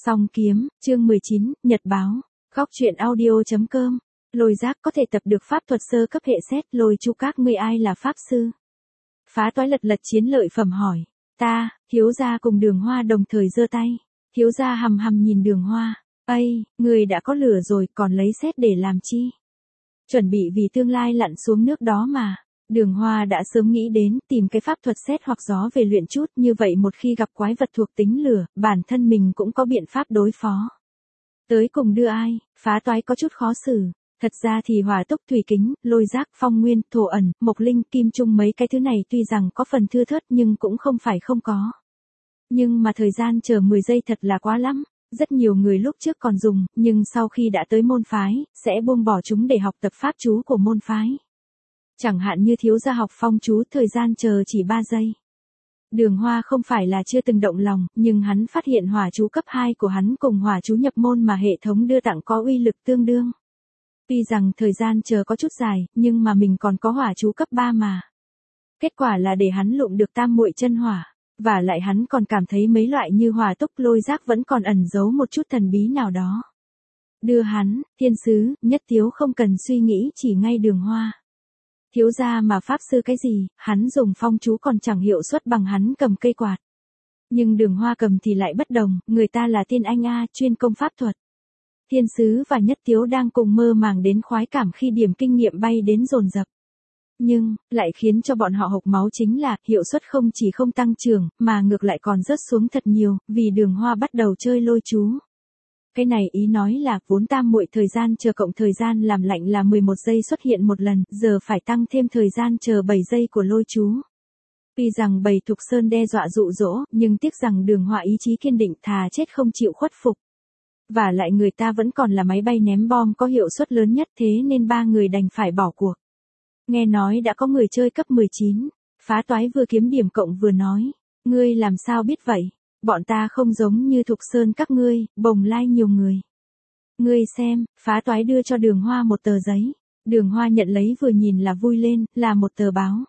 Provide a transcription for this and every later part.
Song kiếm, chương 19, Nhật báo. Góc truyện audio.com. Lôi giác có thể tập được pháp thuật sơ cấp hệ xét. Lôi chú các ngươi ai là pháp sư? Phá toái lật lật chiến lợi phẩm hỏi. Ta, thiếu gia cùng Đường Hoa đồng thời giơ tay. Thiếu gia hầm hầm nhìn Đường Hoa. Ây, người đã có lửa rồi còn lấy xét để làm chi? Chuẩn bị vì tương lai lặn xuống nước đó mà. Đường Hoa đã sớm nghĩ đến tìm cái pháp thuật xét hoặc gió về luyện chút, như vậy một khi gặp quái vật thuộc tính lửa, bản thân mình cũng có biện pháp đối phó. Tới cùng đưa ai? Phá toái có chút khó xử. Thật ra thì hỏa tốc thủy kính, lôi giác, phong nguyên, thổ ẩn, mộc linh, kim trung mấy cái thứ này tuy rằng có phần thưa thớt nhưng cũng không phải không có. Nhưng mà thời gian chờ 10 giây thật là quá lắm. Rất nhiều người lúc trước còn dùng, nhưng sau khi đã tới môn phái, sẽ buông bỏ chúng để học tập pháp chú của môn phái. Chẳng hạn như thiếu gia học phong chú, thời gian chờ chỉ 3 giây. Đường Hoa không phải là chưa từng động lòng, nhưng hắn phát hiện hỏa chú cấp 2 của hắn cùng hỏa chú nhập môn mà hệ thống đưa tặng có uy lực tương đương. Tuy rằng thời gian chờ có chút dài, nhưng mà mình còn có hỏa chú cấp 3 mà. Kết quả là để hắn lụm được tam muội chân hỏa. Và lại hắn còn cảm thấy mấy loại như hỏa tốc, lôi giác vẫn còn ẩn giấu một chút thần bí nào đó. Đưa hắn, thiên sứ, nhất thiếu không cần suy nghĩ chỉ ngay Đường Hoa. Thiếu gia mà pháp sư cái gì, hắn dùng phong chú còn chẳng hiệu suất bằng hắn cầm cây quạt. Nhưng Đường Hoa cầm thì lại bất đồng, người ta là tiên anh A, chuyên công pháp thuật. Thiên sứ và nhất thiếu đang cùng mơ màng đến khoái cảm khi điểm kinh nghiệm bay đến dồn dập. Nhưng, lại khiến cho bọn họ hộc máu chính là, hiệu suất không chỉ không tăng trưởng, mà ngược lại còn rớt xuống thật nhiều, vì Đường Hoa bắt đầu chơi lôi chú. Cái này ý nói là, vốn tam muội thời gian chờ cộng thời gian làm lạnh là 11 giây xuất hiện một lần, giờ phải tăng thêm thời gian chờ 7 giây của lôi chú. Tuy rằng bầy Thục Sơn đe dọa dụ dỗ, nhưng tiếc rằng Đường Hoa ý chí kiên định thà chết không chịu khuất phục. Và lại người ta vẫn còn là máy bay ném bom có hiệu suất lớn nhất, thế nên ba người đành phải bỏ cuộc. Nghe nói đã có người chơi cấp 19, Phá Toái vừa kiếm điểm cộng vừa nói, ngươi làm sao biết vậy? Bọn ta không giống như Thục Sơn các ngươi, bồng lai nhiều người. Ngươi xem, Phá Toái đưa cho Đường Hoa một tờ giấy. Đường Hoa nhận lấy vừa nhìn là vui lên, là một tờ báo.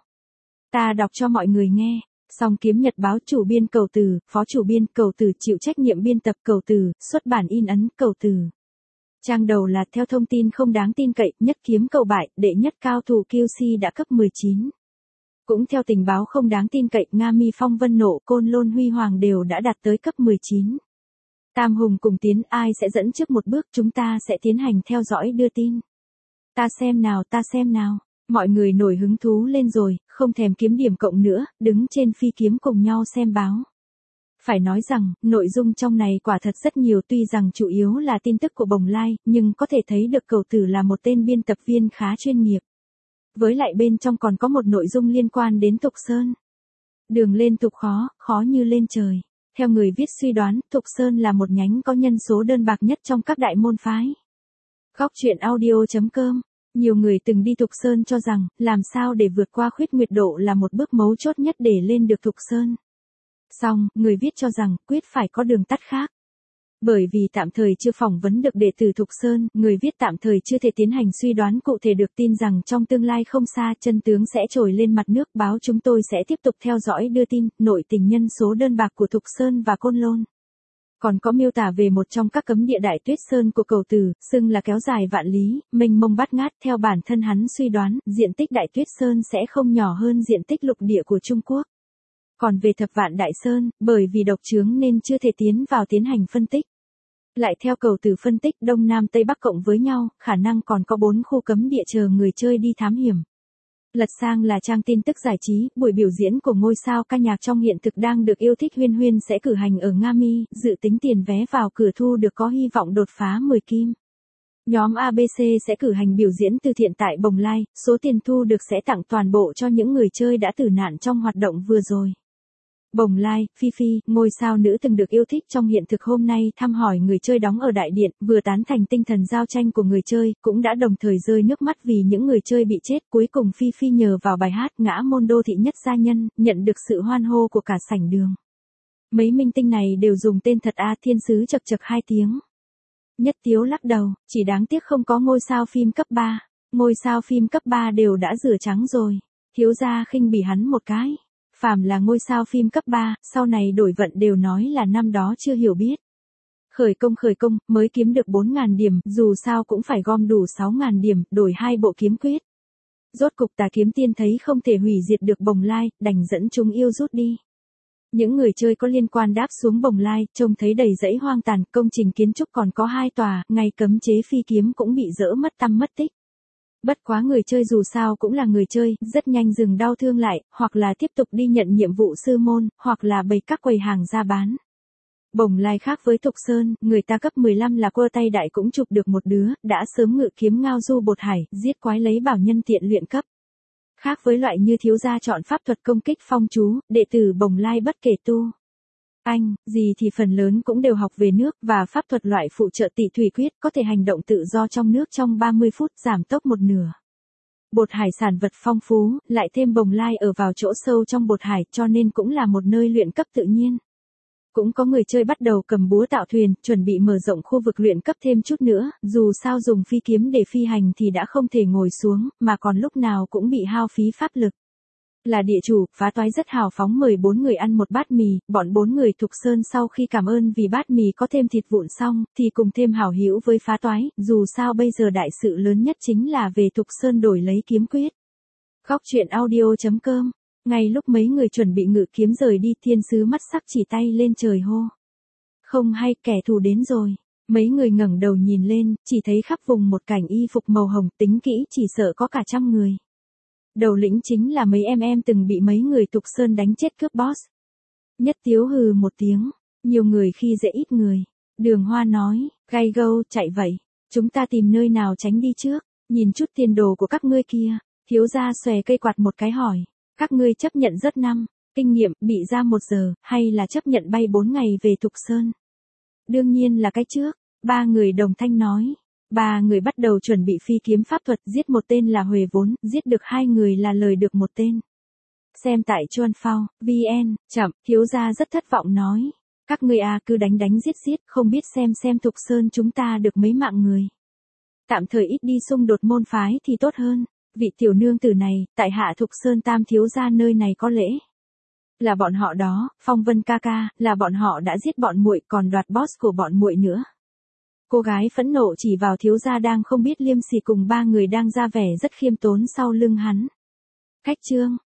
Ta đọc cho mọi người nghe. Song kiếm Nhật báo, chủ biên Cầu Từ, phó chủ biên Cầu Từ, chịu trách nhiệm biên tập Cầu Từ, xuất bản in ấn Cầu Từ. Trang đầu là theo thông tin không đáng tin cậy, nhất kiếm cầu bại, đệ nhất cao thủ QC đã cấp 19. Cũng theo tình báo không đáng tin cậy, Nga Mi Phong Vân Nộ, Côn Lôn Huy Hoàng đều đã đạt tới cấp 19. Tam Hùng cùng tiến, ai sẽ dẫn trước một bước, chúng ta sẽ tiến hành theo dõi đưa tin. Ta xem nào. Mọi người nổi hứng thú lên rồi, không thèm kiếm điểm cộng nữa, đứng trên phi kiếm cùng nhau xem báo. Phải nói rằng, nội dung trong này quả thật rất nhiều, tuy rằng chủ yếu là tin tức của bồng lai, nhưng có thể thấy được Cầu Tử là một tên biên tập viên khá chuyên nghiệp. Với lại bên trong còn có một nội dung liên quan đến Thục Sơn. Đường lên Thục khó như lên trời. Theo người viết suy đoán, Thục Sơn là một nhánh có nhân số đơn bạc nhất trong các đại môn phái. Góc truyện audio.com. Nhiều người từng đi Thục Sơn cho rằng, làm sao để vượt qua khuyết nguyệt độ là một bước mấu chốt nhất để lên được Thục Sơn. Song, người viết cho rằng, quyết phải có đường tắt khác. Bởi vì tạm thời chưa phỏng vấn được đệ tử Thục Sơn, người viết tạm thời chưa thể tiến hành suy đoán cụ thể được, tin rằng trong tương lai không xa, chân tướng sẽ trồi lên mặt nước. Báo chúng tôi sẽ tiếp tục theo dõi đưa tin, nội tình nhân số đơn bạc của Thục Sơn và Côn Lôn. Còn có miêu tả về một trong các cấm địa Đại Tuyết Sơn của Cầu Tử, xưng là kéo dài vạn lý, mênh mông bát ngát. Theo bản thân hắn suy đoán, diện tích Đại Tuyết Sơn sẽ không nhỏ hơn diện tích lục địa của Trung Quốc. Còn về Thập Vạn Đại Sơn, bởi vì độc chướng nên chưa thể tiến vào tiến hành phân tích. Lại theo Cầu Tử phân tích, Đông Nam Tây Bắc cộng với nhau, khả năng còn có 4 khu cấm địa chờ người chơi đi thám hiểm. Lật sang là trang tin tức giải trí, buổi biểu diễn của ngôi sao ca nhạc trong hiện thực đang được yêu thích Huyên Huyên sẽ cử hành ở Nga Mi, dự tính tiền vé vào cửa thu được có hy vọng đột phá 10 kim. Nhóm ABC sẽ cử hành biểu diễn từ thiện tại Bồng Lai, số tiền thu được sẽ tặng toàn bộ cho những người chơi đã tử nạn trong hoạt động vừa rồi. Bồng Lai, Phi Phi, ngôi sao nữ từng được yêu thích trong hiện thực hôm nay thăm hỏi người chơi đóng ở Đại Điện, vừa tán thành tinh thần giao tranh của người chơi, cũng đã đồng thời rơi nước mắt vì những người chơi bị chết. Cuối cùng Phi Phi nhờ vào bài hát Ngã Môn Đô Thị Nhất Gia Nhân, nhận được sự hoan hô của cả sảnh đường. Mấy minh tinh này đều dùng tên thật A, thiên sứ chật chật 2 tiếng. Nhất Tiếu lắc đầu, chỉ đáng tiếc không có ngôi sao phim cấp 3. Ngôi sao phim cấp 3 đều đã rửa trắng rồi. Thiếu gia khinh bỉ hắn một cái. Phàm là ngôi sao phim cấp 3, sau này đổi vận đều nói là năm đó chưa hiểu biết. Khởi công, mới kiếm được 4.000 điểm, dù sao cũng phải gom đủ 6.000 điểm, đổi 2 bộ kiếm quyết. Rốt cục Tà Kiếm Tiên thấy không thể hủy diệt được Bồng Lai, đành dẫn chúng yêu rút đi. Những người chơi có liên quan đáp xuống Bồng Lai, trông thấy đầy dãy hoang tàn, công trình kiến trúc còn có 2 tòa, ngay cấm chế phi kiếm cũng bị dỡ mất tăm mất tích. Bất quá người chơi dù sao cũng là người chơi, rất nhanh dừng đau thương lại, hoặc là tiếp tục đi nhận nhiệm vụ sư môn, hoặc là bày các quầy hàng ra bán. Bồng Lai khác với Thục Sơn, người ta cấp 15 là quơ tay đại cũng chụp được một đứa, đã sớm ngự kiếm ngao du bột hải, giết quái lấy bảo nhân tiện luyện cấp. Khác với loại như thiếu gia chọn pháp thuật công kích phong chú, đệ tử Bồng Lai bất kể tu. Gì thì phần lớn cũng đều học về nước và pháp thuật loại phụ trợ tị thủy quyết có thể hành động tự do trong nước trong 30 phút giảm tốc một nửa. Bột hải sản vật phong phú, lại thêm Bồng Lai ở vào chỗ sâu trong bột hải cho nên cũng là một nơi luyện cấp tự nhiên. Cũng có người chơi bắt đầu cầm búa tạo thuyền, chuẩn bị mở rộng khu vực luyện cấp thêm chút nữa, dù sao dùng phi kiếm để phi hành thì đã không thể ngồi xuống, mà còn lúc nào cũng bị hao phí pháp lực. Là địa chủ, phá toái rất hào phóng mời 4 người ăn một bát mì, bọn 4 người Thục Sơn sau khi cảm ơn vì bát mì có thêm thịt vụn xong, thì cùng thêm hảo hữu với phá toái, dù sao bây giờ đại sự lớn nhất chính là về Thục Sơn đổi lấy kiếm quyết. Góc truyện audio.com. Ngay lúc mấy người chuẩn bị ngự kiếm rời đi, thiên sứ mắt sắc chỉ tay lên trời hô. Không hay, kẻ thù đến rồi. Mấy người ngẩng đầu nhìn lên, chỉ thấy khắp vùng một cảnh y phục màu hồng, tính kỹ chỉ sợ có cả 100 người. Đầu lĩnh chính là mấy em từng bị mấy người Thục Sơn đánh chết cướp boss. Nhất Tiếu hừ một tiếng, nhiều người khi dễ ít người. Đường Hoa nói, gay gâu, chạy vậy. Chúng ta tìm nơi nào tránh đi trước, nhìn chút tiền đồ của các ngươi kia. Thiếu gia xòe cây quạt một cái hỏi. Các ngươi chấp nhận rất năm, kinh nghiệm, bị ra 1 giờ, hay là chấp nhận bay 4 ngày về Thục Sơn? Đương nhiên là cái trước, 3 người đồng thanh nói. 3 người bắt đầu chuẩn bị phi kiếm pháp thuật, giết một tên là Huề Vốn, giết được 2 người là lời được một tên. Xem tại Chuan Phao, VN, chậm, thiếu gia rất thất vọng nói. Các ngươi cứ đánh giết, không biết xem Thục Sơn chúng ta được mấy mạng người. Tạm thời ít đi xung đột môn phái thì tốt hơn. Vị tiểu nương tử này, tại hạ Thục Sơn Tam thiếu gia nơi này có lễ. Là bọn họ đó, Phong Vân ca ca, là bọn họ đã giết bọn muội còn đoạt boss của bọn muội nữa. Cô gái phẫn nộ chỉ vào thiếu gia đang không biết liêm sỉ cùng 3 người đang ra vẻ rất khiêm tốn sau lưng hắn. Cách chương